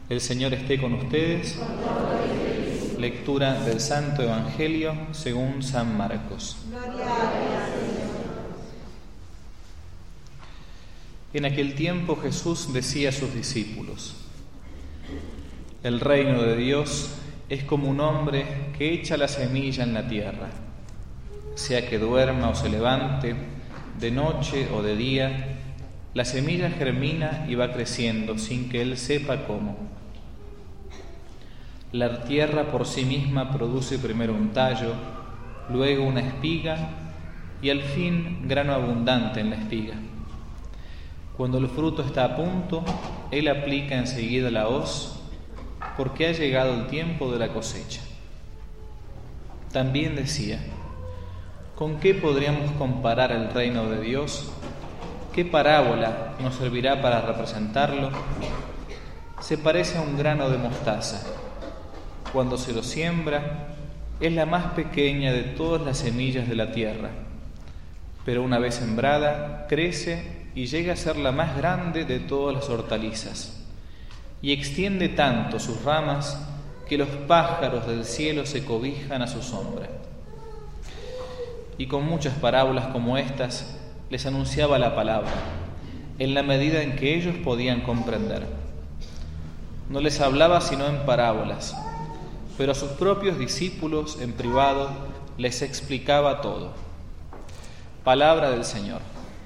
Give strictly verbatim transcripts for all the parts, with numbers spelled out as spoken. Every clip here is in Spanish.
El Señor esté con ustedes. Lectura del Santo Evangelio según San Marcos. En aquel tiempo Jesús decía a sus discípulos: El reino de Dios es como un hombre que echa la semilla en la tierra. Sea que duerma o se levante, de noche o de día, la semilla germina y va creciendo sin que él sepa cómo. La tierra por sí misma produce primero un tallo, luego una espiga y al fin grano abundante en la espiga. Cuando el fruto está a punto, él aplica enseguida la hoz, porque ha llegado el tiempo de la cosecha. También decía: ¿con qué podríamos comparar el reino de Dios? ¿Qué parábola nos servirá para representarlo? Se parece a un grano de mostaza. Cuando se lo siembra, es la más pequeña de todas las semillas de la tierra, pero una vez sembrada, crece y llega a ser la más grande de todas las hortalizas, y extiende tanto sus ramas que los pájaros del cielo se cobijan a su sombra. Y con muchas parábolas como estas les anunciaba la palabra, en la medida en que ellos podían comprender. No les hablaba sino en parábolas, pero a sus propios discípulos en privado les explicaba todo. Palabra del Señor.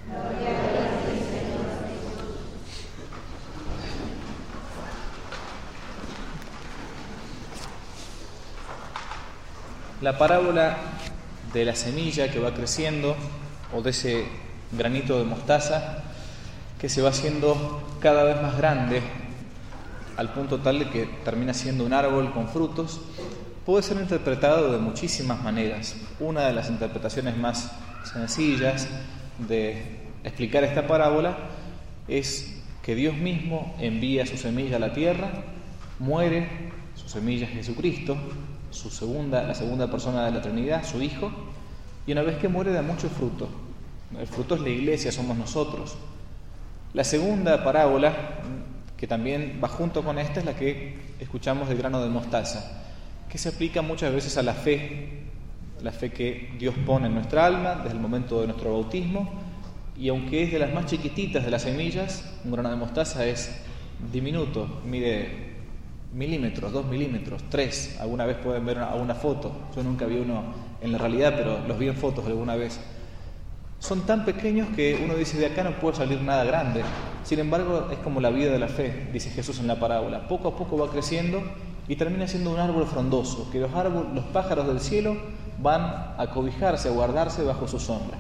La parábola de la semilla que va creciendo, o de ese granito de mostaza que se va haciendo cada vez más grande al punto tal de que termina siendo un árbol con frutos, puede ser interpretado de muchísimas maneras. Una de las interpretaciones más sencillas de explicar esta parábola es que Dios mismo envía su semilla a la tierra, muere, su semilla es Jesucristo, su segunda, la segunda persona de la Trinidad, su Hijo, y una vez que muere da mucho fruto. El fruto es la Iglesia, somos nosotros. La segunda parábola, que también va junto con esta, es la que escuchamos del grano de mostaza, que se aplica muchas veces a la fe, la fe que Dios pone en nuestra alma desde el momento de nuestro bautismo, y aunque es de las más chiquititas de las semillas, un grano de mostaza es diminuto, mide milímetros, dos milímetros, tres, alguna vez pueden ver una, una foto, yo nunca vi uno en la realidad, pero los vi en fotos alguna vez. Son tan pequeños que uno dice, de acá no puede salir nada grande. Sin embargo, es como la vida de la fe, dice Jesús en la parábola. Poco a poco va creciendo y termina siendo un árbol frondoso, que los, árboles, los pájaros del cielo van a cobijarse, a guardarse bajo su sombra.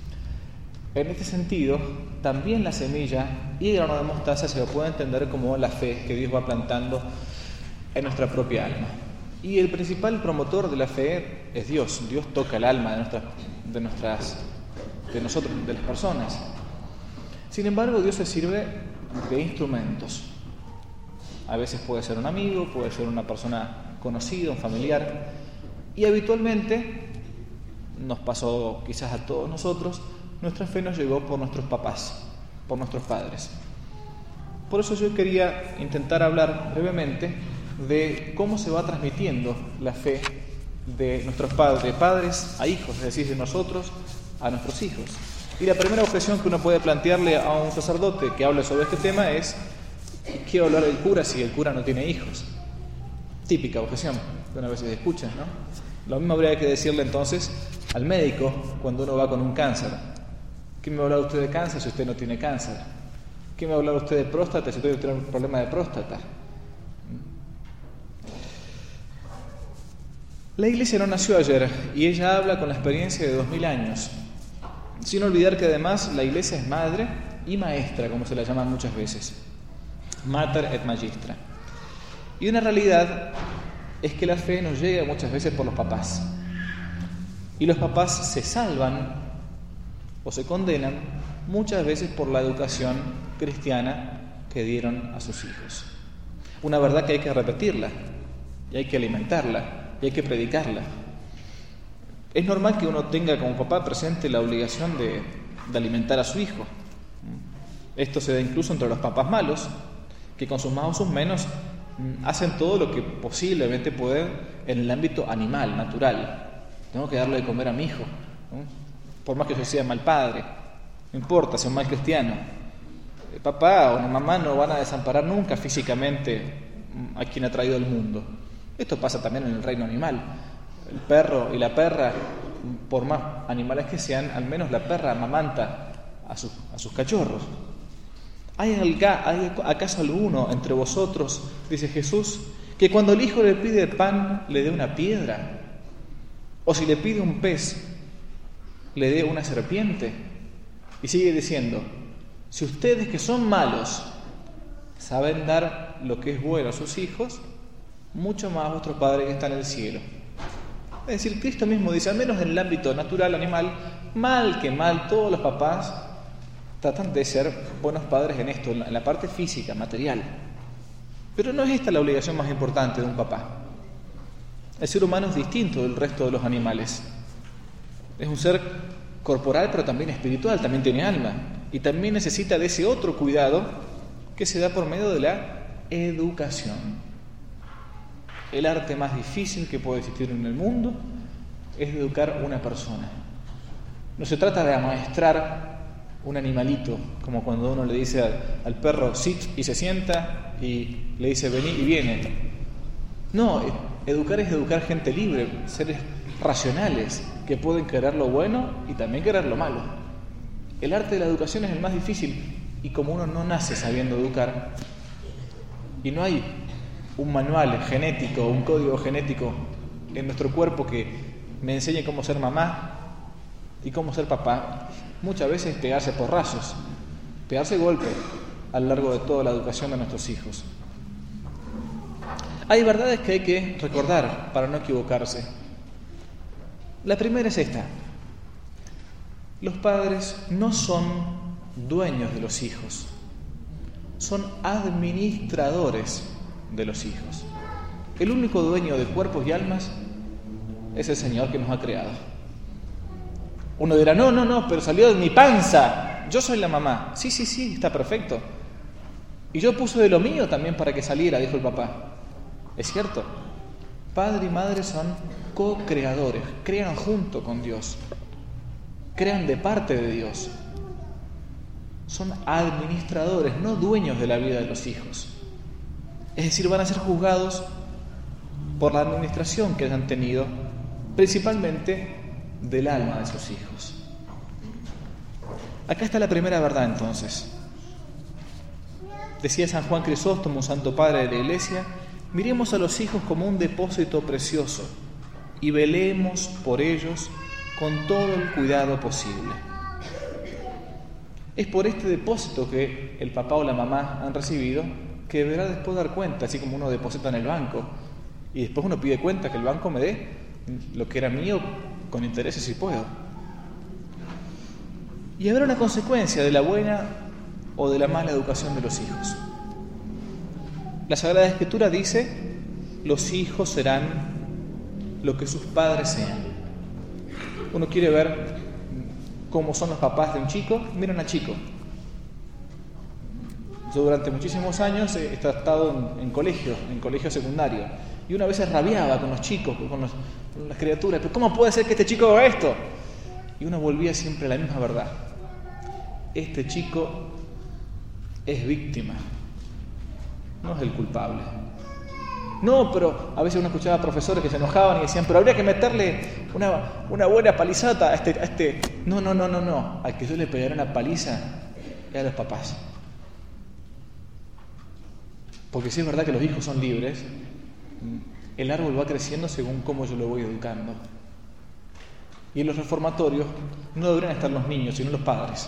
En este sentido, también la semilla y el grano de mostaza se lo puede entender como la fe que Dios va plantando en nuestra propia alma. Y el principal promotor de la fe es Dios. Dios toca el alma de nuestras, de nuestras de nosotros, de las personas. Sin embargo, Dios se sirve de instrumentos. A veces puede ser un amigo, puede ser una persona conocida, un familiar, y habitualmente, nos pasó quizás a todos nosotros, nuestra fe nos llegó por nuestros papás, por nuestros padres. Por eso yo quería intentar hablar brevemente de cómo se va transmitiendo la fe de nuestros padres, de padres a hijos, es decir, de nosotros a nuestros hijos. Y la primera objeción que uno puede plantearle a un sacerdote que hable sobre este tema es: ¿qué va a hablar el cura si el cura no tiene hijos? Típica objeción que una vez se escucha, ¿no? Lo mismo habría que decirle entonces al médico cuando uno va con un cáncer: ¿qué me va a hablar usted de cáncer si usted no tiene cáncer? ¿Qué me va a hablar usted de próstata si usted tiene un problema de próstata? La Iglesia no nació ayer y ella habla con la experiencia de dos mil años. Sin olvidar que además la Iglesia es madre y maestra, como se la llama muchas veces. Mater et magistra. Y una realidad es que la fe nos llega muchas veces por los papás. Y los papás se salvan o se condenan muchas veces por la educación cristiana que dieron a sus hijos. Una verdad que hay que repetirla y hay que alimentarla y hay que predicarla. Es normal que uno tenga como papá presente la obligación de, de alimentar a su hijo. Esto se da incluso entre los papás malos, que con sus más o sus menos hacen todo lo que posiblemente pueden en el ámbito animal, natural. Tengo que darle de comer a mi hijo, ¿no? Por más que yo sea mal padre, no importa, sea un mal cristiano. El papá o la mamá no van a desamparar nunca físicamente a quien ha traído al mundo. Esto pasa también en el reino animal. El perro y la perra, por más animales que sean, al menos la perra amamanta a sus, a sus cachorros. ¿Hay, ¿Hay acaso alguno entre vosotros, dice Jesús, que cuando el hijo le pide pan le dé una piedra? ¿O si le pide un pez le dé una serpiente? Y sigue diciendo, si ustedes que son malos saben dar lo que es bueno a sus hijos, mucho más vuestro Padre que está en el cielo. Es decir, Cristo mismo dice, al menos en el ámbito natural, animal, mal que mal, todos los papás tratan de ser buenos padres en esto, en la parte física, material. Pero no es esta la obligación más importante de un papá. El ser humano es distinto del resto de los animales. Es un ser corporal, pero también espiritual, también tiene alma. Y también necesita de ese otro cuidado que se da por medio de la educación. El arte más difícil que puede existir en el mundo es educar a una persona. No se trata de amaestrar un animalito, como cuando uno le dice al, al perro sit y se sienta y le dice vení y viene. No, educar es educar gente libre, seres racionales que pueden querer lo bueno y también querer lo malo. El arte de la educación es el más difícil y como uno no nace sabiendo educar y no hay un manual genético, un código genético en nuestro cuerpo que me enseñe cómo ser mamá y cómo ser papá, muchas veces pegarse porrazos, pegarse golpes a lo largo de toda la educación de nuestros hijos. Hay verdades que hay que recordar para no equivocarse. La primera es esta: los padres no son dueños de los hijos, son administradores de los hijos. El único dueño de cuerpos y almas es el Señor que nos ha creado. Uno dirá, no, no, no, pero salió de mi panza, yo soy la mamá. Sí, sí, sí, está perfecto. Y yo puse de lo mío también para que saliera, dijo el papá. Es cierto, padre y madre son co-creadores, crean junto con Dios, crean de parte de Dios. Son administradores, no dueños de la vida de los hijos. Es decir, van a ser juzgados por la administración que hayan tenido, principalmente del alma de sus hijos. Acá está la primera verdad entonces. Decía San Juan Crisóstomo, santo padre de la Iglesia, miremos a los hijos como un depósito precioso y velemos por ellos con todo el cuidado posible. Es por este depósito que el papá o la mamá han recibido que deberá después dar cuenta, así como uno deposita en el banco y después uno pide cuenta que el banco me dé lo que era mío con intereses si puedo. Y habrá una consecuencia de la buena o de la mala educación de los hijos. La Sagrada Escritura dice, los hijos serán lo que sus padres sean. Uno quiere ver cómo son los papás de un chico, miren al chico. Yo durante muchísimos años he estado en, en colegio, en colegio secundario, y una vez rabiaba con los chicos, con, los, con las criaturas, pero ¿cómo puede ser que este chico haga esto? Y uno volvía siempre a la misma verdad. Este chico es víctima, no es el culpable. No, pero a veces uno escuchaba a profesores que se enojaban y decían, pero habría que meterle una, una buena palizata a este, a este... No, no, no, no, no. Al que yo le pegara una paliza es a los papás. Porque si es verdad que los hijos son libres, el árbol va creciendo según cómo yo lo voy educando. Y en los reformatorios no deberían estar los niños, sino los padres.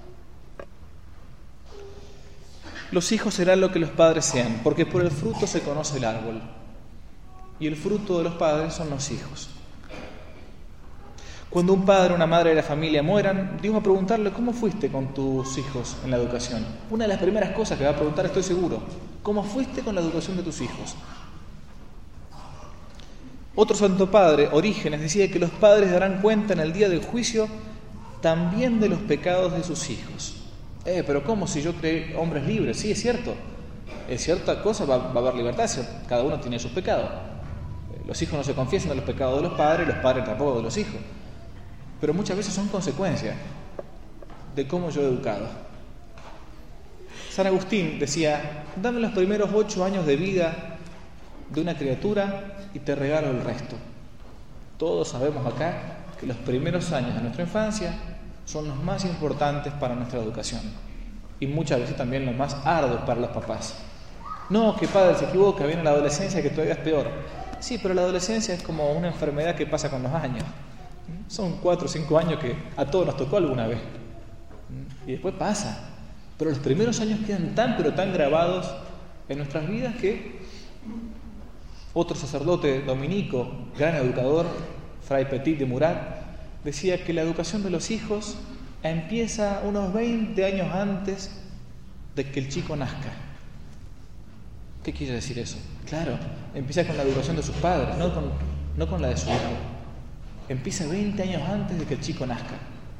Los hijos serán lo que los padres sean, porque por el fruto se conoce el árbol. Y el fruto de los padres son los hijos. Cuando un padre o una madre de la familia mueran, Dios va a preguntarle, ¿cómo fuiste con tus hijos en la educación? Una de las primeras cosas que va a preguntar, estoy seguro, ¿cómo fuiste con la educación de tus hijos? Otro santo padre, Orígenes, decía que los padres darán cuenta en el día del juicio también de los pecados de sus hijos. Eh, pero ¿cómo si yo creé hombres libres? Sí, es cierto. en cierta cosa va, va a haber libertad, cada uno tiene sus pecados. Los hijos no se confiesan de los pecados de los padres, los padres tampoco de los hijos. Pero muchas veces son consecuencias de cómo yo he educado. San Agustín decía, dame los primeros ocho años de vida de una criatura y te regalo el resto. Todos sabemos acá que los primeros años de nuestra infancia son los más importantes para nuestra educación y muchas veces también los más arduos para los papás. No, que padre se equivoca, viene la adolescencia que todavía es peor. Sí, pero la adolescencia es como una enfermedad que pasa con los años. Son cuatro o cinco años que a todos nos tocó alguna vez. Y después pasa. Pero los primeros años quedan tan pero tan grabados en nuestras vidas que otro sacerdote dominico, gran educador, Fray Petit de Murat, decía que la educación de los hijos empieza unos veinte años antes de que el chico nazca. ¿Qué quiere decir eso? Claro, empieza con la educación de sus padres, no con, no con la de su hijo. Empieza veinte años antes de que el chico nazca.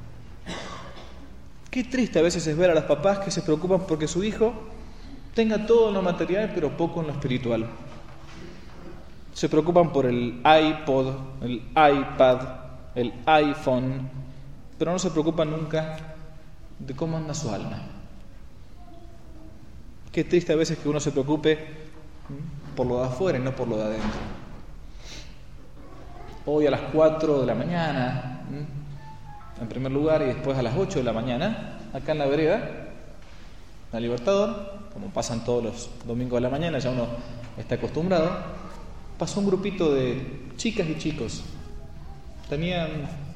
Qué triste a veces es ver a los papás que se preocupan porque su hijo tenga todo en lo material pero poco en lo espiritual. Se preocupan por el iPod, el iPad, el iPhone, pero no se preocupan nunca de cómo anda su alma. Qué triste a veces que uno se preocupe por lo de afuera y no por lo de adentro. Hoy a las cuatro de la mañana, en primer lugar, y después a las ocho de la mañana, acá en la vereda, la Libertador, como pasan todos los domingos de la mañana, ya uno está acostumbrado, pasó un grupito de chicas y chicos. Tenían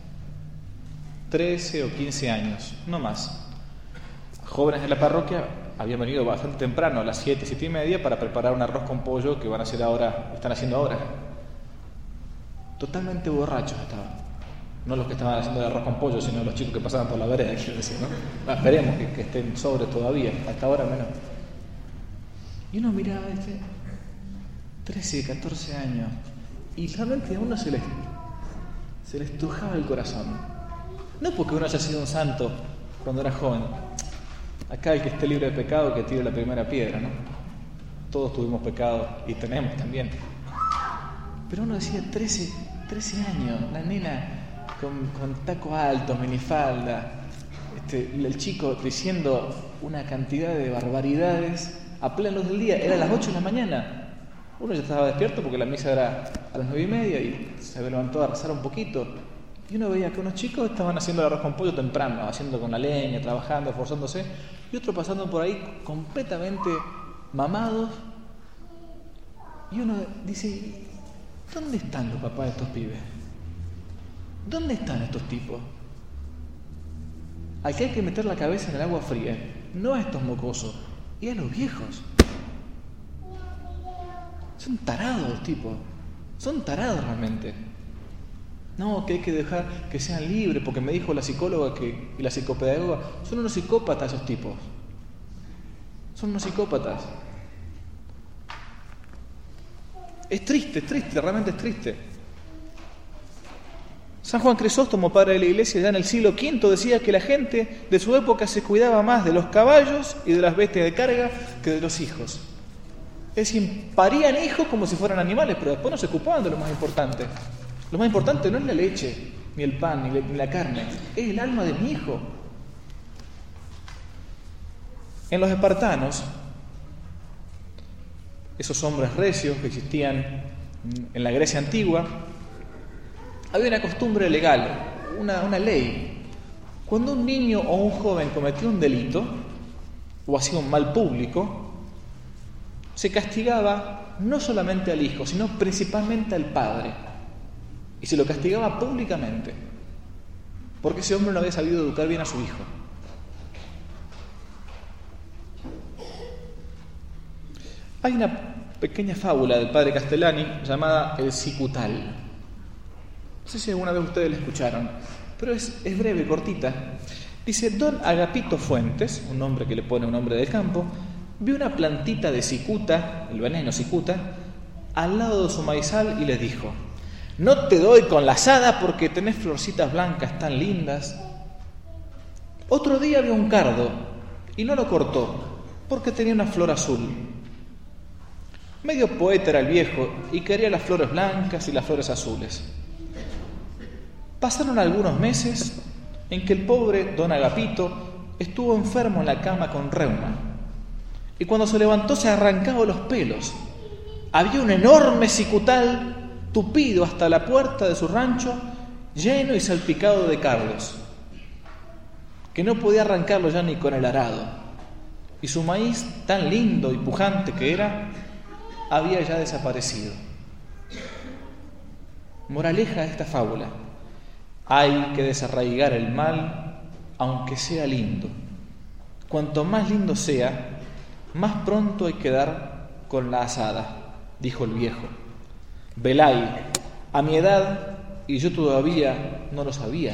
trece o quince años, no más. Jóvenes de la parroquia habían venido bastante temprano, a las siete, siete y media, para preparar un arroz con pollo que van a hacer ahora, están haciendo ahora. Totalmente borrachos estaban. No los que estaban haciendo el arroz con pollo, sino los chicos que pasaban por la vereda, quiero decir, ¿no? Ah, esperemos que, que estén sobres todavía, hasta ahora menos. Y uno miraba, este, trece, catorce años, y realmente a uno se les, se les estrujaba el corazón. No porque uno haya sido un santo cuando era joven. Acá el que esté libre de pecado que tire la primera piedra, ¿no? Todos tuvimos pecado y tenemos también. Pero uno decía trece, trece años, la nena con, con tacos altos, minifalda, este, el chico diciendo una cantidad de barbaridades a plena luz del día. Era a las ocho de la mañana. Uno ya estaba despierto porque la misa era a las nueve y media y se levantó a rezar un poquito. Y uno veía que unos chicos estaban haciendo el arroz con pollo temprano, haciendo con la leña, trabajando, esforzándose, y otros pasando por ahí completamente mamados. Y uno dice, ¿dónde están los papás de estos pibes? ¿Dónde están estos tipos? Al que hay que meter la cabeza en el agua fría, no a estos mocosos, y a los viejos. Son tarados los tipos, son tarados realmente. No, que hay que dejar que sean libres, porque me dijo la psicóloga que, y la psicopedagoga, son unos psicópatas esos tipos. Son unos psicópatas. Es triste, es triste, realmente es triste. San Juan Crisóstomo, padre de la Iglesia, ya en el siglo quinto, decía que la gente de su época se cuidaba más de los caballos y de las bestias de carga que de los hijos. Es decir, parían hijos como si fueran animales, pero después no se ocupaban de lo más importante. Lo más importante no es la leche, ni el pan, ni la carne, es el alma de mi hijo. En los espartanos, esos hombres recios que existían en la Grecia antigua, había una costumbre legal, una, una ley. Cuando un niño o un joven cometía un delito o hacía un mal público, se castigaba no solamente al hijo, sino principalmente al padre. Y se lo castigaba públicamente, porque ese hombre no había sabido educar bien a su hijo. Hay una pequeña fábula del padre Castellani llamada El Cicutal. No sé si alguna vez ustedes la escucharon, pero es, es breve, cortita. Dice, don Agapito Fuentes, un hombre que le pone un hombre del campo, vio una plantita de cicuta, el veneno cicuta, al lado de su maizal y le dijo, no te doy con la azada porque tenés florcitas blancas tan lindas. Otro día vio un cardo y no lo cortó porque tenía una flor azul. Medio poeta era el viejo y quería las flores blancas y las flores azules. Pasaron algunos meses en que el pobre don Agapito estuvo enfermo en la cama con reuma. Y cuando se levantó se arrancaba los pelos. Había un enorme cicutal tupido hasta la puerta de su rancho, lleno y salpicado de cardos, que no podía arrancarlo ya ni con el arado. Y su maíz, tan lindo y pujante que era, había ya desaparecido. Moraleja de esta fábula: hay que desarraigar el mal, aunque sea lindo. Cuanto más lindo sea, más pronto hay que dar con la azada, dijo el viejo. Velay, a mi edad, y yo todavía no lo sabía.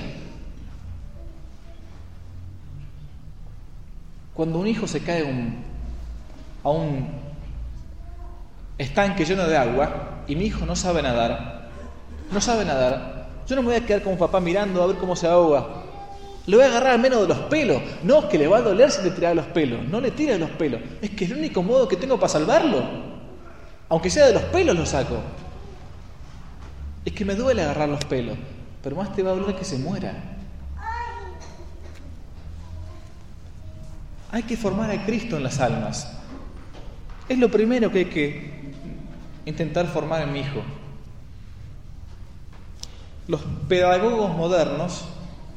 Cuando un hijo se cae un, a un estanque lleno de agua y mi hijo no sabe nadar, no sabe nadar, yo no me voy a quedar como papá mirando a ver cómo se ahoga. Le voy a agarrar al menos de los pelos. No, que le va a doler si le tira de los pelos. No le tira de los pelos. Es que es el único modo que tengo para salvarlo. Aunque sea de los pelos lo saco. Es que me duele agarrar los pelos, pero más te va a doler que se muera. Hay que formar a Cristo en las almas. Es lo primero que hay que intentar formar en mi hijo. Los pedagogos modernos,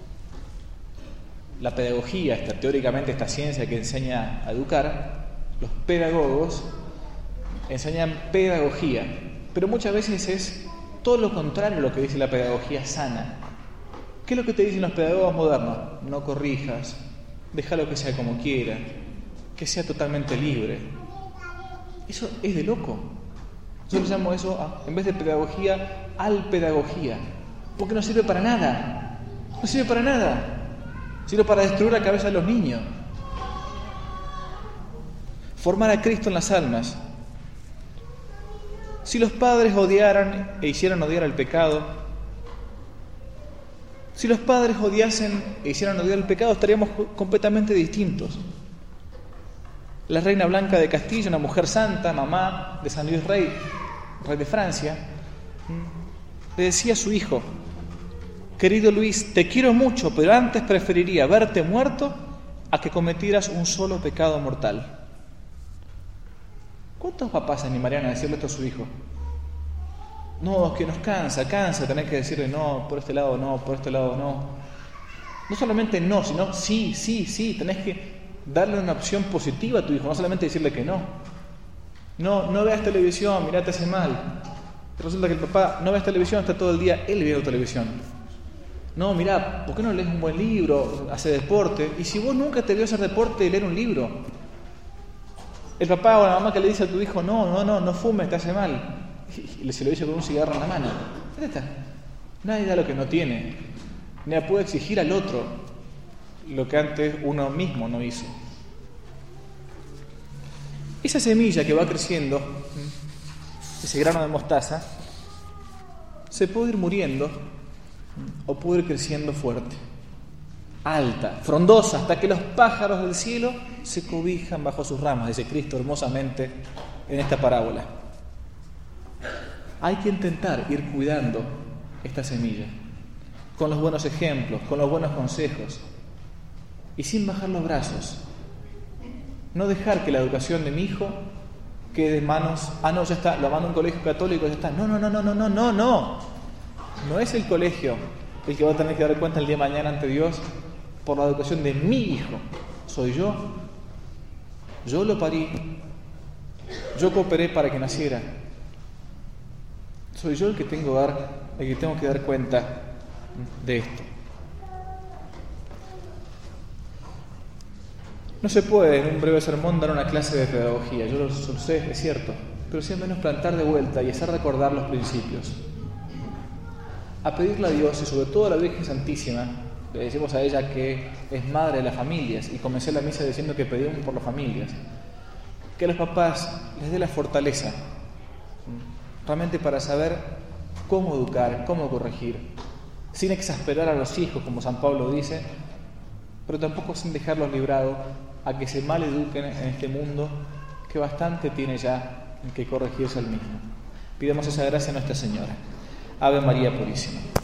la pedagogía, esta, teóricamente esta ciencia que enseña a educar, los pedagogos enseñan pedagogía, pero muchas veces es todo lo contrario a lo que dice la pedagogía sana. ¿Qué es lo que te dicen los pedagogos modernos? No corrijas, déjalo que sea como quiera, que sea totalmente libre. Eso es de loco. Yo le llamo eso, en vez de pedagogía, alpedagogía, porque no sirve para nada. No sirve para nada. Sirve para destruir la cabeza de los niños. Formar a Cristo en las almas. Si los padres odiaran e hicieran odiar al pecado, si los padres odiasen e hicieran odiar el pecado, estaríamos completamente distintos. La reina Blanca de Castilla, una mujer santa, mamá de San Luis Rey, rey de Francia, le decía a su hijo: querido Luis, te quiero mucho, pero antes preferiría verte muerto a que cometieras un solo pecado mortal. ¿Cuántos papás se animarían a decirle esto a su hijo? No, es que nos cansa, cansa tener que decirle no, por este lado no, por este lado no. No solamente no, sino sí, sí, sí. Tenés que darle una opción positiva a tu hijo, no solamente decirle que no. No, no veas televisión, mirá, te hace mal. Resulta que el papá no ve televisión, está todo el día él viendo televisión. No, mirá, ¿por qué no lees un buen libro, hace deporte? Y si vos nunca te vio hacer deporte y leer un libro, el papá o la mamá que le dice a tu hijo, no, no, no, no fumes, te hace mal, y se lo dice con un cigarro en la mano. ¿Dónde está? Nadie da lo que no tiene, ni puede exigir al otro lo que antes uno mismo no hizo. Esa semilla que va creciendo, ese grano de mostaza, se puede ir muriendo o puede ir creciendo fuerte, alta, frondosa, hasta que los pájaros del cielo se cobijan bajo sus ramas, dice Cristo hermosamente en esta parábola. Hay que intentar ir cuidando esta semilla, con los buenos ejemplos, con los buenos consejos, y sin bajar los brazos. No dejar que la educación de mi hijo quede en manos, ah no, ya está, lo mando a un colegio católico, ya está. No, no, no, no, no, no, no, no. No es el colegio el que va a tener que dar cuenta el día de mañana ante Dios por la educación de mi hijo. Soy yo. Yo lo parí. Yo cooperé para que naciera. Soy yo el que tengo, dar, el que, tengo que dar cuenta de esto. No se puede en un breve sermón dar una clase de pedagogía, yo lo sé, es cierto, pero sí al menos plantar de vuelta y hacer recordar los principios. A pedirle a Dios y sobre todo a la Virgen Santísima, le decimos a ella que es madre de las familias, y comencé la misa diciendo que pedimos por las familias, que a los papás les dé la fortaleza realmente para saber cómo educar, cómo corregir, sin exasperar a los hijos, como San Pablo dice, pero tampoco sin dejarlos librados a que se maleduquen en este mundo que bastante tiene ya en que corregirse al mismo. Pidamos esa gracia a Nuestra Señora. Ave María Purísima.